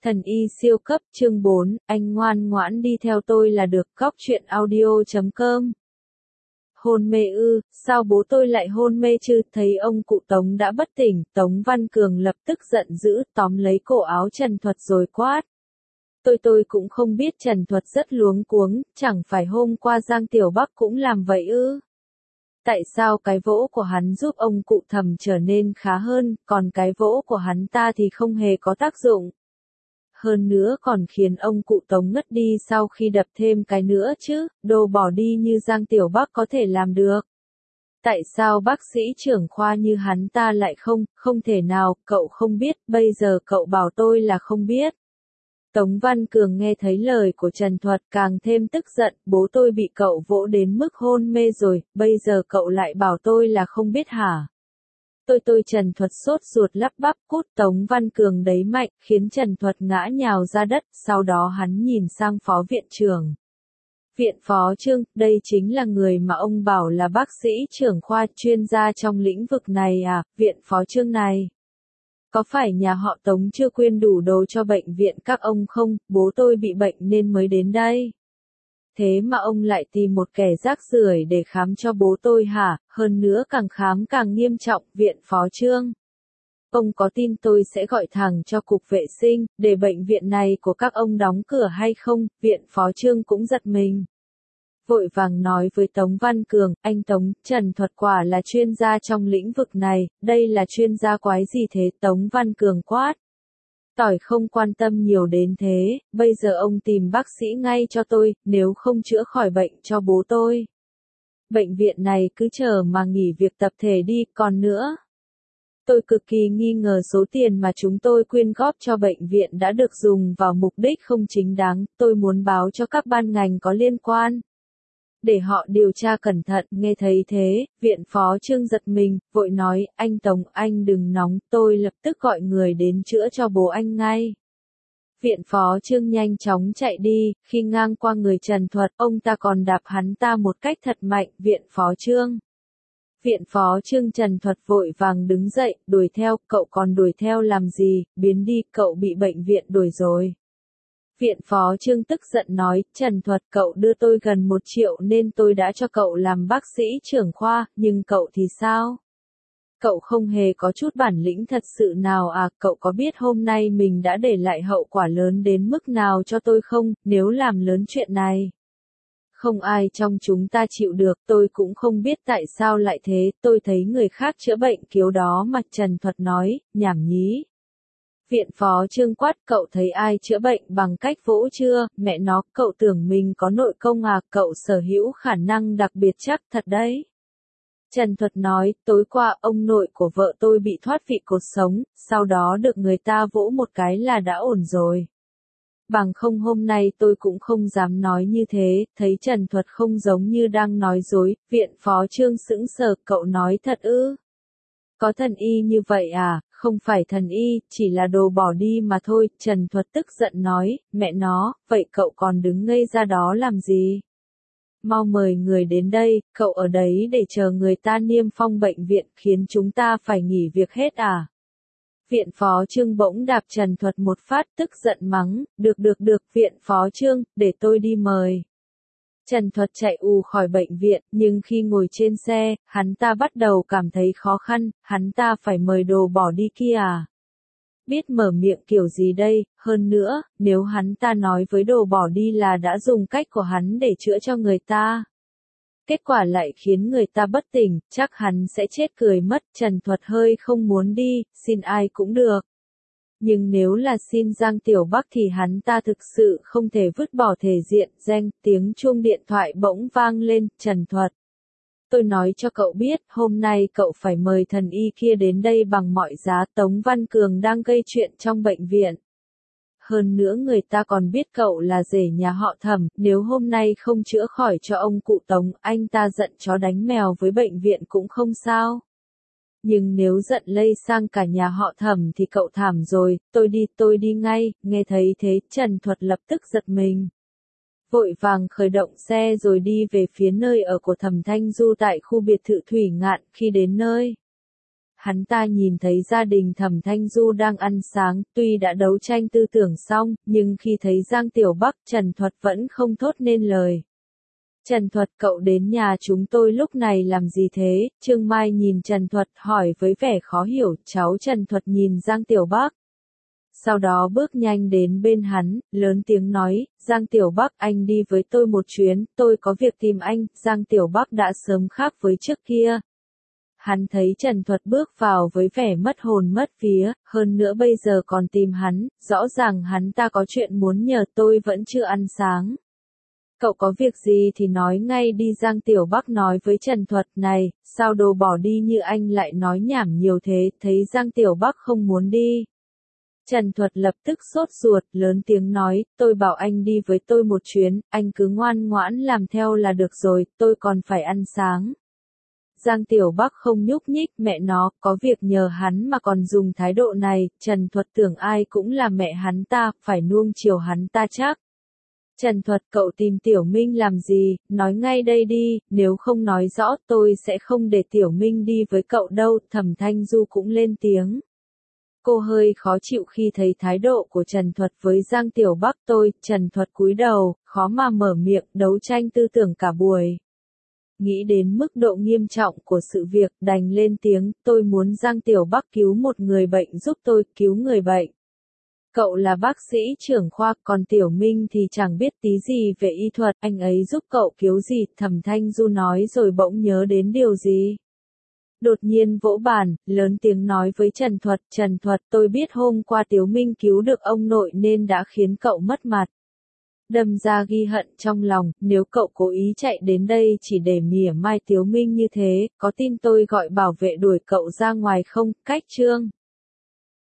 Thần y siêu cấp chương 4, anh ngoan ngoãn đi theo tôi là được. Góc truyện audio.com. Hôn mê ư, sao bố tôi lại hôn mê chứ? Thấy ông cụ Tống đã bất tỉnh, Tống Văn Cường lập tức giận dữ, tóm lấy cổ áo Trần Thuật rồi quát. Tôi cũng không biết. Trần Thuật rất luống cuống, chẳng phải hôm qua Giang Tiểu Bắc cũng làm vậy ư? Tại sao cái vỗ của hắn giúp ông cụ Thẩm trở nên khá hơn, còn cái vỗ của hắn ta thì không hề có tác dụng? Hơn nữa còn khiến ông cụ Tống ngất đi sau khi đập thêm cái nữa chứ, đồ bỏ đi như Giang Tiểu Bắc có thể làm được. Tại sao bác sĩ trưởng khoa như hắn ta lại không thể nào, cậu không biết, bây giờ cậu bảo tôi là không biết. Tống Văn Cường nghe thấy lời của Trần Thuật càng thêm tức giận, bố tôi bị cậu vỗ đến mức hôn mê rồi, bây giờ cậu lại bảo tôi là không biết hả? Tôi Trần Thuật sốt ruột lắp bắp. Cút! Tống Văn Cường đẩy mạnh, khiến Trần Thuật ngã nhào ra đất, sau đó hắn nhìn sang phó viện trưởng. Viện phó Trương, đây chính là người mà ông bảo là bác sĩ trưởng khoa chuyên gia trong lĩnh vực này à? Viện phó Trương này. Có phải nhà họ Tống chưa quyên đủ đồ cho bệnh viện các ông không? Bố tôi bị bệnh nên mới đến đây. Thế mà ông lại tìm một kẻ rác rưởi để khám cho bố tôi hả? Hơn nữa càng khám càng nghiêm trọng. Viện phó Trương. Ông có tin tôi sẽ gọi thẳng cho cục vệ sinh, để bệnh viện này của các ông đóng cửa hay không? Viện phó Trương cũng giật mình. Vội vàng nói với Tống Văn Cường, anh Tống, Trần Thuật quả là chuyên gia trong lĩnh vực này, đây là chuyên gia quái gì thế? Tống Văn Cường quát. Tỏi không quan tâm nhiều đến thế, bây giờ ông tìm bác sĩ ngay cho tôi, nếu không chữa khỏi bệnh cho bố tôi. Bệnh viện này cứ chờ mà nghỉ việc tập thể đi, còn nữa. Tôi cực kỳ nghi ngờ số tiền mà chúng tôi quyên góp cho bệnh viện đã được dùng vào mục đích không chính đáng, tôi muốn báo cho các ban ngành có liên quan. Để họ điều tra cẩn thận. Nghe thấy thế, viện phó Trương giật mình, vội nói, anh Tống, anh đừng nóng, tôi lập tức gọi người đến chữa cho bố anh ngay. Viện phó Trương nhanh chóng chạy đi, khi ngang qua người Trần Thuật, ông ta còn đạp hắn ta một cách thật mạnh. Viện phó Trương. Viện phó Trương. Trần Thuật vội vàng đứng dậy, đuổi theo. Cậu còn đuổi theo làm gì? Biến đi, cậu bị bệnh viện đuổi rồi. Viện phó Trương tức giận nói, Trần Thuật, cậu đưa tôi gần 1 triệu nên tôi đã cho cậu làm bác sĩ trưởng khoa, nhưng cậu thì sao? Cậu không hề có chút bản lĩnh thật sự nào à? Cậu có biết hôm nay mình đã để lại hậu quả lớn đến mức nào cho tôi không, nếu làm lớn chuyện này? Không ai trong chúng ta chịu được, tôi cũng không biết tại sao lại thế, tôi thấy người khác chữa bệnh kiểu đó mà. Trần Thuật nói, nhảm nhí. Viện phó Trương quát, cậu thấy ai chữa bệnh bằng cách vỗ chưa? Mẹ nó, cậu tưởng mình có nội công à? Cậu sở hữu khả năng đặc biệt chắc thật đấy. Trần Thuật nói, tối qua ông nội của vợ tôi bị thoát vị cột sống, sau đó được người ta vỗ một cái là đã ổn rồi. Bằng không hôm nay tôi cũng không dám nói như thế. Thấy Trần Thuật không giống như đang nói dối, viện phó Trương sững sờ, cậu nói thật ư? Có thần y như vậy à? Không phải thần y, chỉ là đồ bỏ đi mà thôi. Trần Thuật tức giận nói, mẹ nó, vậy cậu còn đứng ngây ra đó làm gì? Mau mời người đến đây, cậu ở đấy để chờ người ta niêm phong bệnh viện, khiến chúng ta phải nghỉ việc hết à? Viện phó Trương bỗng đạp Trần Thuật một phát, tức giận mắng, được, viện phó Trương, để tôi đi mời. Trần Thuật chạy ù khỏi bệnh viện, nhưng khi ngồi trên xe, hắn ta bắt đầu cảm thấy khó khăn, hắn ta phải mời đồ bỏ đi kia à? Biết mở miệng kiểu gì đây? Hơn nữa, nếu hắn ta nói với đồ bỏ đi là đã dùng cách của hắn để chữa cho người ta, kết quả lại khiến người ta bất tỉnh, chắc hắn sẽ chết cười mất. Trần Thuật hơi không muốn đi, xin ai cũng được. Nhưng nếu là xin Giang Tiểu Bắc thì hắn ta thực sự không thể vứt bỏ thể diện. Reng, tiếng chuông điện thoại bỗng vang lên. Trần Thuật, tôi nói cho cậu biết, hôm nay cậu phải mời thần y kia đến đây bằng mọi giá. Tống Văn Cường đang gây chuyện trong bệnh viện. Hơn nữa người ta còn biết cậu là rể nhà họ Thẩm, nếu hôm nay không chữa khỏi cho ông cụ Tống, anh ta giận chó đánh mèo với bệnh viện cũng không sao. Nhưng nếu giận lây sang cả nhà họ Thẩm thì cậu thảm rồi. Tôi đi ngay. Nghe thấy thế, Trần Thuật lập tức giật mình. Vội vàng khởi động xe rồi đi về phía nơi ở của Thẩm Thanh Du tại khu biệt thự Thủy Ngạn. Khi đến nơi, hắn ta nhìn thấy gia đình Thẩm Thanh Du đang ăn sáng, tuy đã đấu tranh tư tưởng xong, nhưng khi thấy Giang Tiểu Bắc, Trần Thuật vẫn không thốt nên lời. Trần Thuật, cậu đến nhà chúng tôi lúc này làm gì thế? Trương Mai nhìn Trần Thuật hỏi với vẻ khó hiểu. Cháu Trần Thuật nhìn Giang Tiểu Bắc. Sau đó bước nhanh đến bên hắn, lớn tiếng nói, Giang Tiểu Bắc, anh đi với tôi một chuyến, tôi có việc tìm anh. Giang Tiểu Bắc đã sớm khác với trước kia. Hắn thấy Trần Thuật bước vào với vẻ mất hồn mất vía, hơn nữa bây giờ còn tìm hắn, rõ ràng hắn ta có chuyện muốn nhờ. Tôi vẫn chưa ăn sáng. Cậu có việc gì thì nói ngay đi. Giang Tiểu Bắc nói với Trần Thuật. Này, sao đồ bỏ đi như anh lại nói nhảm nhiều thế? Thấy Giang Tiểu Bắc không muốn đi, Trần Thuật lập tức sốt ruột, lớn tiếng nói, tôi bảo anh đi với tôi một chuyến, anh cứ ngoan ngoãn làm theo là được rồi, tôi còn phải ăn sáng. Giang Tiểu Bắc không nhúc nhích, mẹ nó, có việc nhờ hắn mà còn dùng thái độ này. Trần Thuật tưởng ai cũng là mẹ hắn ta, phải nuông chiều hắn ta chắc. Trần Thuật, cậu tìm Tiểu Minh làm gì? Nói ngay đây đi, nếu không nói rõ tôi sẽ không để Tiểu Minh đi với cậu đâu. Thẩm Thanh Du cũng lên tiếng. Cô hơi khó chịu khi thấy thái độ của Trần Thuật với Giang Tiểu Bắc. Trần Thuật cúi đầu, khó mà mở miệng, đấu tranh tư tưởng cả buổi. Nghĩ đến mức độ nghiêm trọng của sự việc, đành lên tiếng, tôi muốn Giang Tiểu Bắc cứu một người bệnh giúp tôi, cứu người bệnh. Cậu là bác sĩ trưởng khoa, còn Tiểu Minh thì chẳng biết tí gì về y thuật, anh ấy giúp cậu cứu gì? Thẩm Thanh Du nói rồi bỗng nhớ đến điều gì. Đột nhiên vỗ bàn, lớn tiếng nói với Trần Thuật, Trần Thuật, tôi biết hôm qua Tiểu Minh cứu được ông nội nên đã khiến cậu mất mặt. Đâm ra ghi hận trong lòng, nếu cậu cố ý chạy đến đây chỉ để mỉa mai Tiểu Minh như thế, có tin tôi gọi bảo vệ đuổi cậu ra ngoài không? Cách chương